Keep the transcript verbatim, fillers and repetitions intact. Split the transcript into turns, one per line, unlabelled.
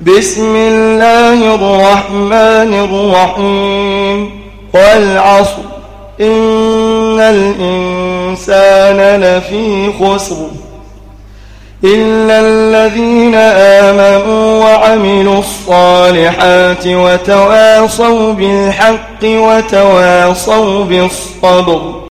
بسم الله الرحمن الرحيم والعصر إن الإنسان لفي خسر إلا الذين آمنوا وعملوا الصالحات وتواصوا بالحق وتواصوا بالصبر